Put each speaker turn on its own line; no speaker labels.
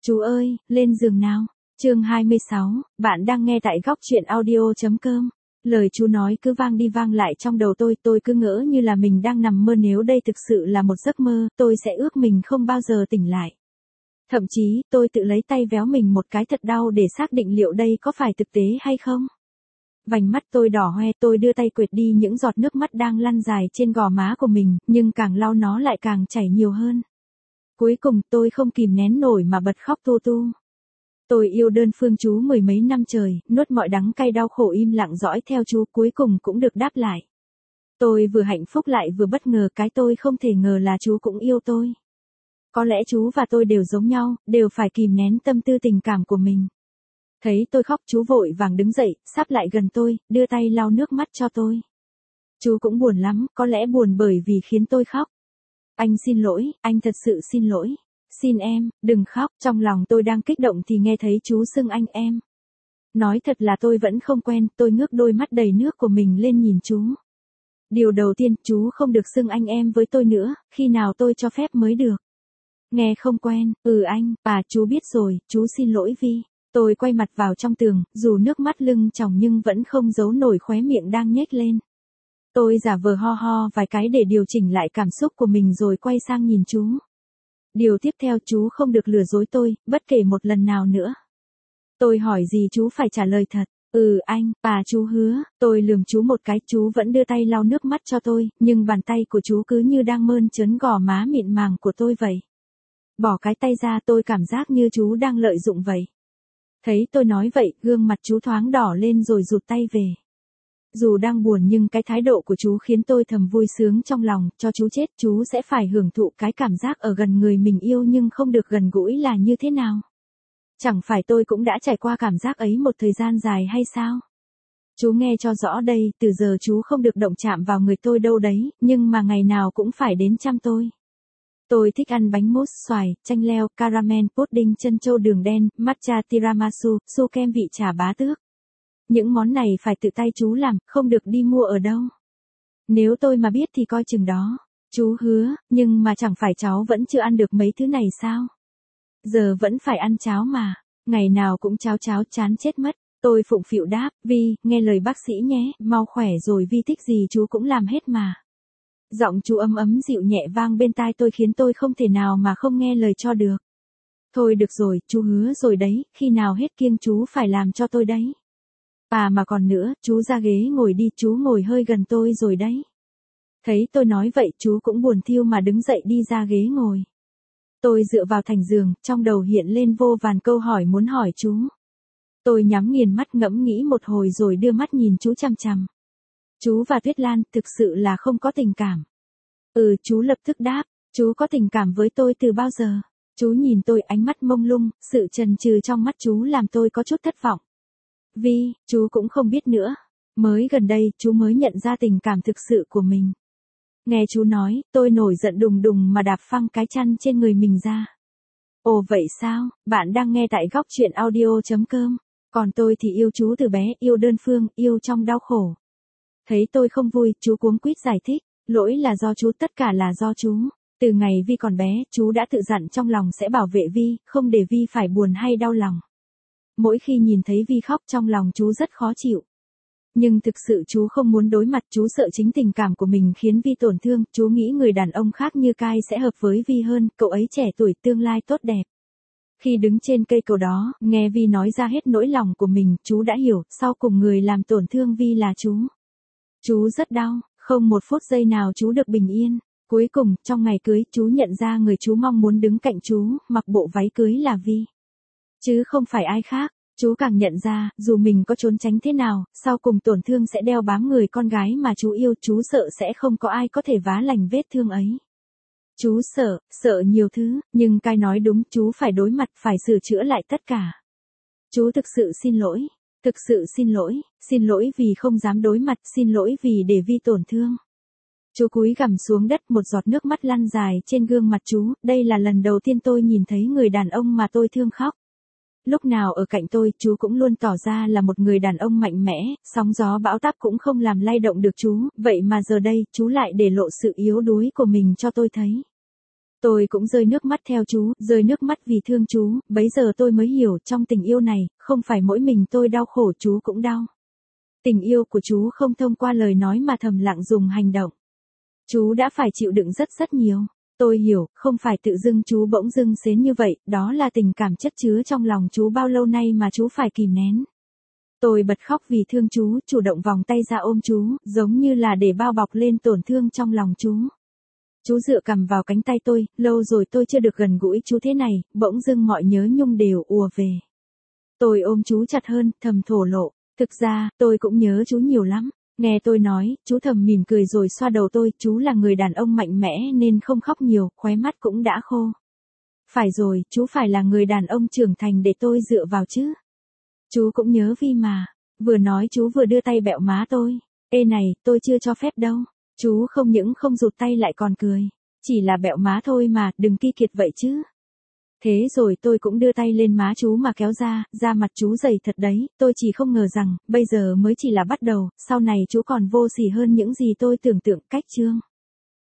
Chú ơi, lên giường nào. Chương 26, bạn đang nghe tại góc truyện audio.com. Lời chú nói cứ vang đi vang lại trong đầu tôi cứ ngỡ như là mình đang nằm mơ, nếu đây thực sự là một giấc mơ, tôi sẽ ước mình không bao giờ tỉnh lại. Thậm chí, tôi tự lấy tay véo mình một cái thật đau để xác định liệu đây có phải thực tế hay không. Vành mắt tôi đỏ hoe, tôi đưa tay quệt đi những giọt nước mắt đang lăn dài trên gò má của mình, nhưng càng lau nó lại càng chảy nhiều hơn. Cuối cùng tôi không kìm nén nổi mà bật khóc tu tu. Tôi yêu đơn phương chú mười mấy năm trời, nuốt mọi đắng cay đau khổ im lặng dõi theo chú, cuối cùng cũng được đáp lại. Tôi vừa hạnh phúc lại vừa bất ngờ, cái tôi không thể ngờ là chú cũng yêu tôi. Có lẽ chú và tôi đều giống nhau, đều phải kìm nén tâm tư tình cảm của mình. Thấy tôi khóc, chú vội vàng đứng dậy, sắp lại gần tôi, đưa tay lau nước mắt cho tôi. Chú cũng buồn lắm, có lẽ buồn bởi vì khiến tôi khóc. Anh xin lỗi, anh thật sự xin lỗi. Xin em, đừng khóc. Trong lòng tôi đang kích động thì nghe thấy chú xưng anh em. Nói thật là tôi vẫn không quen, tôi ngước đôi mắt đầy nước của mình lên nhìn chú. Điều đầu tiên, chú không được xưng anh em với tôi nữa, khi nào tôi cho phép mới được. Nghe không quen, anh, chú biết rồi, chú xin lỗi Vi. Tôi quay mặt vào trong tường, dù nước mắt lưng tròng nhưng vẫn không giấu nổi khóe miệng đang nhếch lên. Tôi giả vờ ho ho vài cái để điều chỉnh lại cảm xúc của mình rồi quay sang nhìn chú. Điều tiếp theo, chú không được lừa dối tôi, bất kể một lần nào nữa. Tôi hỏi gì chú phải trả lời thật. Anh, chú hứa. Tôi lườm chú một cái, chú vẫn đưa tay lau nước mắt cho tôi, nhưng bàn tay của chú cứ như đang mơn trớn gò má mịn màng của tôi vậy. Bỏ cái tay ra, tôi cảm giác như chú đang lợi dụng vậy. Thấy tôi nói vậy, gương mặt chú thoáng đỏ lên rồi rụt tay về. Dù đang buồn nhưng cái thái độ của chú khiến tôi thầm vui sướng trong lòng, cho chú chết, chú sẽ phải hưởng thụ cái cảm giác ở gần người mình yêu nhưng không được gần gũi là như thế nào. Chẳng phải tôi cũng đã trải qua cảm giác ấy một thời gian dài hay sao? Chú nghe cho rõ đây, từ giờ chú không được động chạm vào người tôi đâu đấy, nhưng mà ngày nào cũng phải đến chăm tôi. Tôi thích ăn bánh mousse xoài, chanh leo, caramel, pudding trân châu đường đen, matcha tiramisu, su kem vị trà bá tước. Những món này phải tự tay chú làm, không được đi mua ở đâu. Nếu tôi mà biết thì coi chừng đó. Chú hứa, nhưng mà chẳng phải cháu vẫn chưa ăn được mấy thứ này sao? Giờ vẫn phải ăn cháo mà. Ngày nào cũng cháo chán chết mất. Tôi phụng phịu đáp, Vi, nghe lời bác sĩ nhé, mau khỏe rồi, Vi thích gì chú cũng làm hết mà. Giọng chú ấm ấm dịu nhẹ vang bên tai tôi khiến tôi không thể nào mà không nghe lời cho được. Thôi được rồi, chú hứa rồi đấy, khi nào hết kiêng chú phải làm cho tôi đấy. Mà còn nữa, chú ra ghế ngồi đi, chú ngồi hơi gần tôi rồi đấy. Thấy tôi nói vậy, chú cũng buồn thiêu mà đứng dậy đi ra ghế ngồi. Tôi dựa vào thành giường, trong đầu hiện lên vô vàn câu hỏi muốn hỏi chú. Tôi nhắm nghiền mắt ngẫm nghĩ một hồi rồi đưa mắt nhìn chú chằm chằm. Chú và Tuyết Lan thực sự là không có tình cảm. Chú lập tức đáp, chú có tình cảm với tôi từ bao giờ? Chú nhìn tôi ánh mắt mông lung, sự chần chừ trong mắt chú làm tôi có chút thất vọng. Vi, chú cũng không biết nữa. Mới gần đây, chú mới nhận ra tình cảm thực sự của mình. Nghe chú nói, tôi nổi giận đùng đùng mà đạp phăng cái chăn trên người mình ra. Ồ vậy sao, bạn đang nghe tại góc truyện audio.com. Còn tôi thì yêu chú từ bé, yêu đơn phương, yêu trong đau khổ. Thấy tôi không vui, chú cuống quýt giải thích, lỗi là do chú, tất cả là do chú. Từ ngày Vi còn bé, chú đã tự dặn trong lòng sẽ bảo vệ Vi, không để Vi phải buồn hay đau lòng. Mỗi khi nhìn thấy Vi khóc trong lòng chú rất khó chịu. Nhưng thực sự chú không muốn đối mặt, chú sợ chính tình cảm của mình khiến Vi tổn thương, chú nghĩ người đàn ông khác như Kai sẽ hợp với Vi hơn, cậu ấy trẻ tuổi, tương lai tốt đẹp. Khi đứng trên cây cầu đó, nghe Vi nói ra hết nỗi lòng của mình, chú đã hiểu, sau cùng người làm tổn thương Vi là chú. Chú rất đau, không một phút giây nào chú được bình yên. Cuối cùng, trong ngày cưới, chú nhận ra người chú mong muốn đứng cạnh chú, mặc bộ váy cưới là Vi. Chứ không phải ai khác. Chú càng nhận ra, dù mình có trốn tránh thế nào, sau cùng tổn thương sẽ đeo bám người con gái mà chú yêu, chú sợ sẽ không có ai có thể vá lành vết thương ấy. Chú sợ nhiều thứ, nhưng Kai nói đúng, chú phải đối mặt, phải sửa chữa lại tất cả. Chú thực sự xin lỗi vì không dám đối mặt, xin lỗi vì để Vi tổn thương. Chú cúi gằm xuống đất, một giọt nước mắt lăn dài trên gương mặt chú, đây là lần đầu tiên tôi nhìn thấy người đàn ông mà tôi thương khóc. Lúc nào ở cạnh tôi, chú cũng luôn tỏ ra là một người đàn ông mạnh mẽ, sóng gió bão táp cũng không làm lay động được chú, vậy mà giờ đây, chú lại để lộ sự yếu đuối của mình cho tôi thấy. Tôi cũng rơi nước mắt theo chú, rơi nước mắt vì thương chú, bấy giờ tôi mới hiểu trong tình yêu này, không phải mỗi mình tôi đau khổ chú cũng đau. Tình yêu của chú không thông qua lời nói mà thầm lặng dùng hành động. Chú đã phải chịu đựng rất rất nhiều. Tôi hiểu, không phải tự dưng chú bỗng dưng xến như vậy, đó là tình cảm chất chứa trong lòng chú bao lâu nay mà chú phải kìm nén. Tôi bật khóc vì thương chú, chủ động vòng tay ra ôm chú, giống như là để bao bọc lên tổn thương trong lòng chú. Chú dựa cằm vào cánh tay tôi, lâu rồi tôi chưa được gần gũi chú thế này, bỗng dưng mọi nhớ nhung đều ùa về. Tôi ôm chú chặt hơn, thầm thổ lộ, thực ra, tôi cũng nhớ chú nhiều lắm. Nghe tôi nói, chú thầm mỉm cười rồi xoa đầu tôi, chú là người đàn ông mạnh mẽ nên không khóc nhiều, khóe mắt cũng đã khô. Phải rồi, chú phải là người đàn ông trưởng thành để tôi dựa vào chứ. Chú cũng nhớ Vi mà. Vừa nói chú vừa đưa tay bẹo má tôi. Ê này, tôi chưa cho phép đâu. Chú không những không rụt tay lại còn cười. Chỉ là bẹo má thôi mà, đừng ki kiệt vậy chứ. Thế rồi tôi cũng đưa tay lên má chú mà kéo ra, da mặt chú dày thật đấy, tôi chỉ không ngờ rằng, bây giờ mới chỉ là bắt đầu, sau này chú còn vô sỉ hơn những gì tôi tưởng tượng. Cách chương